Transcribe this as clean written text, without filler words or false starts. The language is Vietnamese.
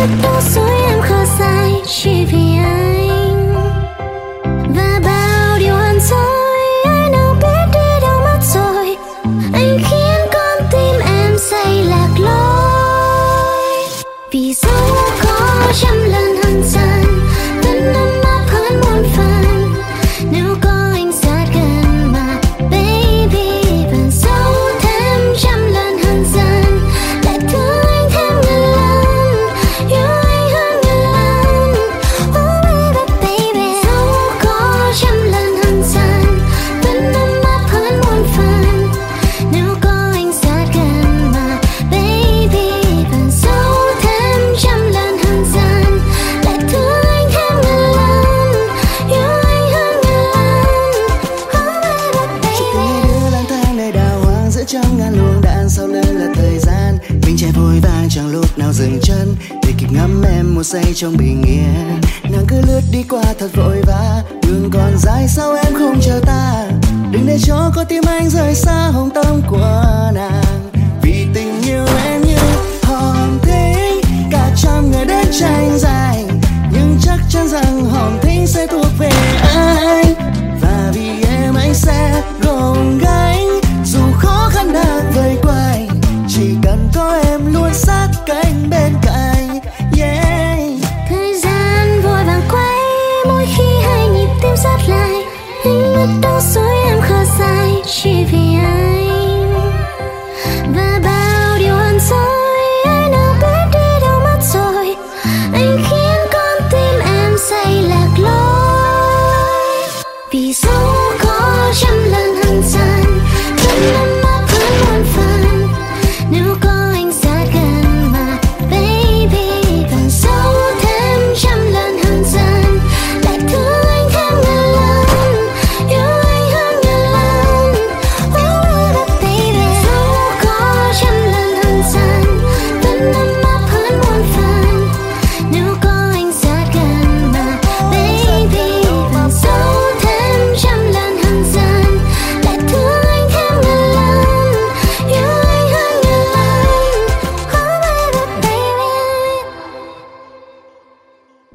tất đổ dối em khờ dại chỉ vì anh. Và bao điều hằn dối ai nào biết đi đâu mất rồi. Anh khiến con tim em say lạc lối. Vì dẫu có trăm lần hằn dần vẫn ấm áp hơn muôn phần. Nếu có anh sát gần mà baby, vẫn dẫu thêm trăm lần hằn dần lại thương anh thêm ngàn lần, yêu anh hơn ngàn lần. Oh baby baby, dẫu có trăm lần hằn dần vẫn ấm áp hơn muôn phần. Nếu có anh sát gần mà baby, vẫn dẫu thêm trăm lần hằn dần lại thương anh thêm ngàn lần, yêu anh hơn ngàn lần. Oh baby baby. Lang thang nơi đào hoang giữa trăm ngàn luồng đạn, sau lưng là thời gian. Mình chạy vội vàng chẳng lúc nào dừng chân, để kịp ngắm em một giây trong bình yên. Nàng cứ lướt đi qua thật vội vã, đường còn dài sao em không chờ ta. Đừng để cho con tim anh rời xa hồng tâm của